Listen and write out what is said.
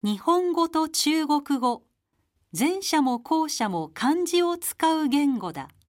日本語と中国語、前者も後者も漢字を使う言語だ。